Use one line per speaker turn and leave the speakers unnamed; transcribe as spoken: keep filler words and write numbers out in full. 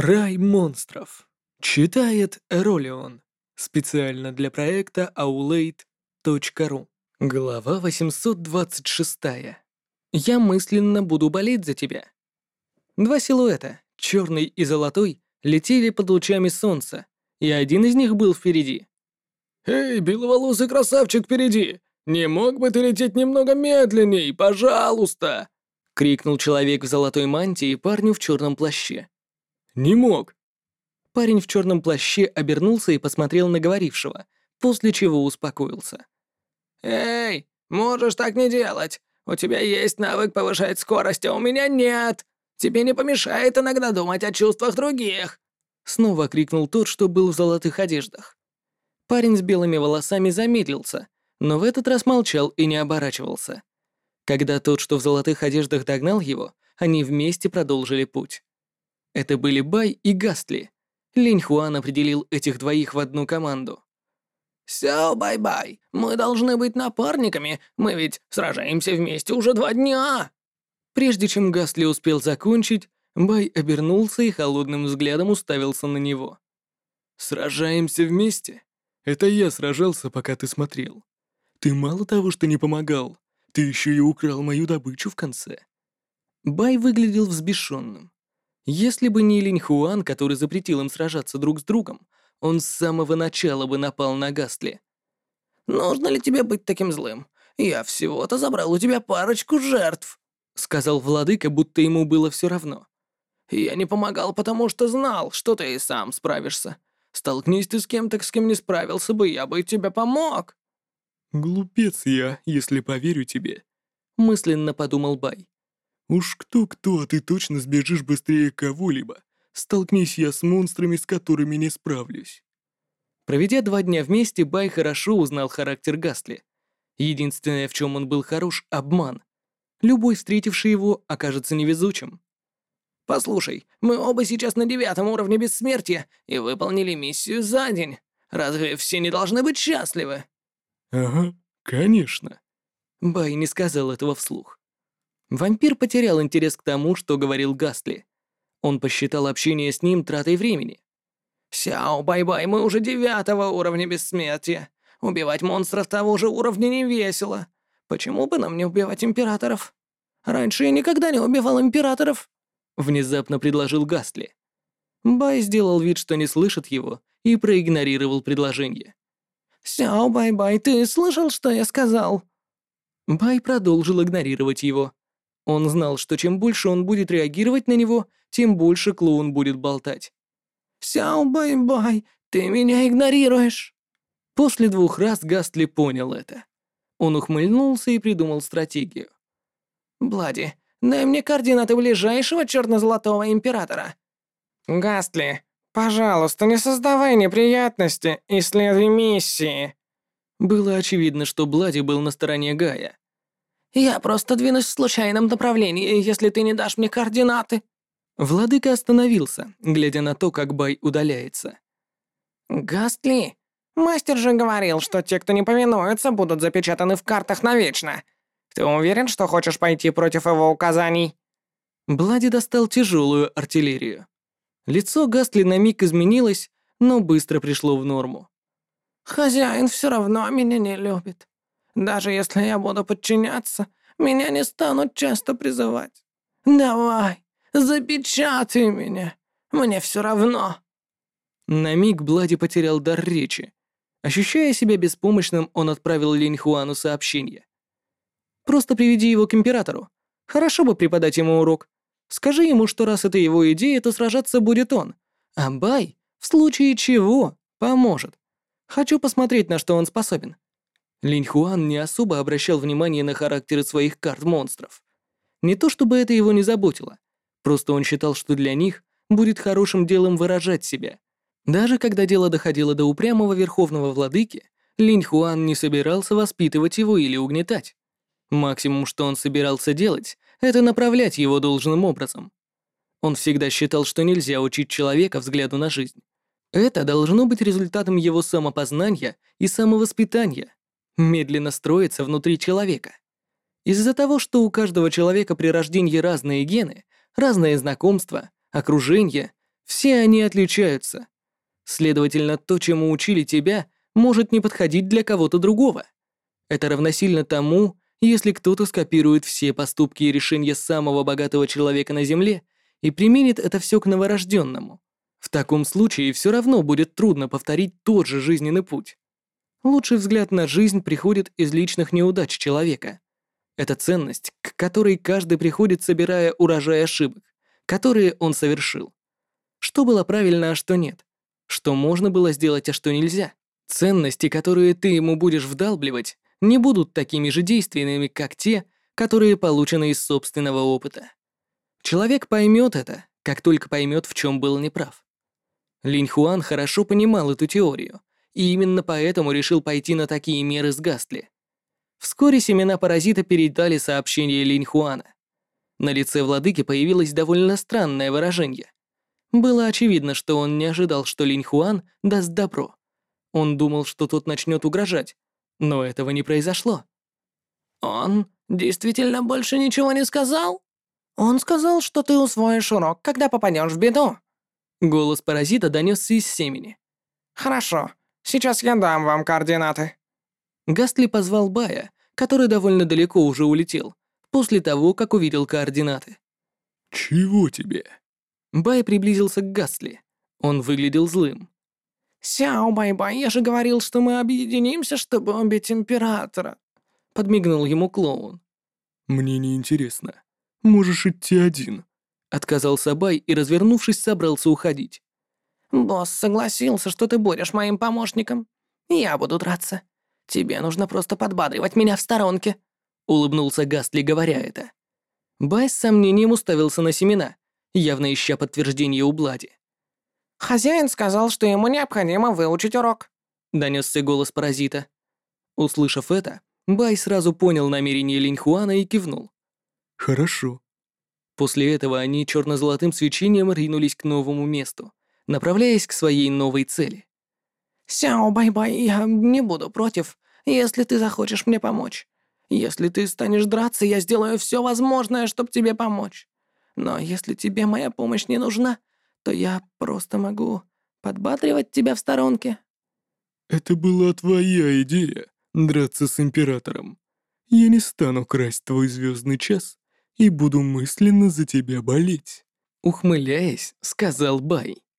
Рай монстров. Читает Эролион. Специально для проекта аулейт точка ру. Глава восемьсот двадцать шесть. Я мысленно буду болеть за тебя. Два силуэта, черный и золотой, летели под лучами солнца, и один из них был впереди.
«Эй, беловолосый красавчик впереди! Не мог бы ты лететь немного медленней, пожалуйста!»
— крикнул человек в золотой мантии парню в черном плаще.
«Не мог!»
Парень в черном плаще обернулся и посмотрел на говорившего, после чего успокоился.
«Эй, можешь так не делать! У тебя есть навык повышать скорость, а у меня нет! Тебе не помешает иногда думать о чувствах других!»
Снова крикнул тот, что был в золотых одеждах. Парень с белыми волосами замедлился, но в этот раз молчал и не оборачивался. Когда тот, что в золотых одеждах, догнал его, они вместе продолжили путь. Это были Бай и Гастли. Линь Хуан определил этих двоих в одну команду.
«Сяо, бай-бай, мы должны быть напарниками, мы ведь сражаемся вместе уже два дня!»
Прежде чем Гастли успел закончить, Бай обернулся и холодным взглядом уставился на него.
«Сражаемся вместе? Это я сражался, пока ты смотрел. Ты мало того, что не помогал, ты еще и украл мою добычу в конце».
Бай выглядел взбешенным. Если бы не Линь Хуан, который запретил им сражаться друг с другом, он с самого начала бы напал на Гастли.
«Нужно ли тебе быть таким злым? Я всего-то забрал у тебя парочку жертв»,
— сказал владыка, будто ему было все равно.
«Я не помогал, потому что знал, что ты и сам справишься. Столкнись ты с кем-то, с кем не справился бы, я бы тебе помог».
«Глупец я, если поверю тебе»,
— мысленно подумал Бай.
«Уж кто-кто, а ты точно сбежишь быстрее кого-либо. Столкнись я с монстрами, с которыми не справлюсь».
Проведя два дня вместе, Бай хорошо узнал характер Гастли. Единственное, в чем он был хорош — обман. Любой, встретивший его, окажется невезучим.
«Послушай, мы оба сейчас на девятом уровне бессмертия и выполнили миссию за день. Разве все не должны быть счастливы?»
«Ага, конечно».
Бай не сказал этого вслух. Вампир потерял интерес к тому, что говорил Гастли. Он посчитал общение с ним тратой времени.
«Сяо, бай-бай, мы уже девятого уровня бессмертия. Убивать монстров того же уровня не весело. Почему бы нам не убивать императоров? Раньше я никогда не убивал императоров»,
— внезапно предложил Гастли. Бай сделал вид, что не слышит его, и проигнорировал предложение.
«Сяо, бай-бай, ты слышал, что я сказал?»
Бай продолжил игнорировать его. Он знал, что чем больше он будет реагировать на него, тем больше клоун будет болтать.
«Сяо, бай-бай, ты меня игнорируешь!»
После двух раз Гастли понял это. Он ухмыльнулся и придумал стратегию.
«Блади, дай мне координаты ближайшего черно-золотого императора». «Гастли, пожалуйста, не создавай неприятности и следуй миссии».
Было очевидно, что Блади был на стороне Гая.
«Я просто двинусь в случайном направлении, если ты не дашь мне координаты».
Владыка остановился, глядя на то, как Бай удаляется.
«Гастли, мастер же говорил, что те, кто не повинуются, будут запечатаны в картах навечно. Ты уверен, что хочешь пойти против его указаний?»
Блади достал тяжелую артиллерию. Лицо Гастли на миг изменилось, но быстро пришло в норму.
«Хозяин все равно меня не любит. Даже если я буду подчиняться, меня не станут часто призывать. Давай, запечатай меня, мне все равно».
На миг Блади потерял дар речи. Ощущая себя беспомощным, он отправил Линь Хуану сообщение. «Просто приведи его к императору. Хорошо бы преподать ему урок. Скажи ему, что раз это его идея, то сражаться будет он. А Бай, в случае чего, поможет. Хочу посмотреть, на что он способен». Линь Хуан не особо обращал внимание на характеры своих карт монстров. Не то чтобы это его не заботило, просто он считал, что для них будет хорошим делом выражать себя. Даже когда дело доходило до упрямого верховного владыки, Линь Хуан не собирался воспитывать его или угнетать. Максимум, что он собирался делать, это направлять его должным образом. Он всегда считал, что нельзя учить человека взгляду на жизнь. Это должно быть результатом его самопознания и самовоспитания, медленно строится внутри человека. Из-за того, что у каждого человека при рождении разные гены, разные знакомства, окружение, Все они отличаются. Следовательно, то, чему учили тебя, может не подходить для кого-то другого. Это равносильно тому, если кто-то скопирует все поступки и решения самого богатого человека на Земле и применит это все к новорожденному. В таком случае все равно будет трудно повторить тот же жизненный путь. Лучший взгляд на жизнь приходит из личных неудач человека. Это ценность, к которой каждый приходит, собирая урожай ошибок, которые он совершил. Что было правильно, а что нет. Что можно было сделать, а что нельзя. Ценности, которые ты ему будешь вдалбливать, не будут такими же действенными, как те, которые получены из собственного опыта. Человек поймет это, как только поймет, в чем был неправ. Линь Хуан хорошо понимал эту теорию, и именно поэтому решил пойти на такие меры с Гастли. Вскоре семена паразита передали сообщение Линь Хуана. На лице владыки появилось довольно странное выражение. Было очевидно, что он не ожидал, что Линь Хуан даст добро. Он думал, что тот начнет угрожать, но этого не произошло.
Он действительно больше ничего не сказал? Он сказал, что ты усвоишь урок, когда попадешь в беду.
Голос паразита донесся из семени.
Хорошо, сейчас я дам вам координаты.
Гастли позвал Бая, который довольно далеко уже улетел, после того, как увидел координаты.
«Чего тебе?»
Бай приблизился к Гастли. Он выглядел злым.
«Сяо Бай-Бай, я же говорил, что мы объединимся, чтобы убить императора», —
подмигнул ему клоун.
«Мне не интересно. Можешь идти один»,
— отказался Бай и, развернувшись, собрался уходить.
«Босс согласился, что ты будешь моим помощником. Я буду драться. Тебе нужно просто подбадривать меня в сторонке»,
— улыбнулся Гастли, говоря это. Бай с сомнением уставился на семена, явно ища подтверждение у Блади.
«Хозяин сказал, что ему необходимо выучить урок»,
— донесся голос паразита. Услышав это, Бай сразу понял намерение Линь Хуана и кивнул.
«Хорошо».
После этого они черно-золотым свечением ринулись к новому месту, направляясь к своей новой цели.
«Сяо Бай-Бай, я не буду против, если ты захочешь мне помочь. Если ты станешь драться, я сделаю все возможное, чтобы тебе помочь. Но если тебе моя помощь не нужна, то я просто могу подбадривать тебя в сторонке».
«Это была твоя идея — драться с Императором. Я не стану красть твой звездный час и буду мысленно за тебя болеть»,
— ухмыляясь, сказал Бай.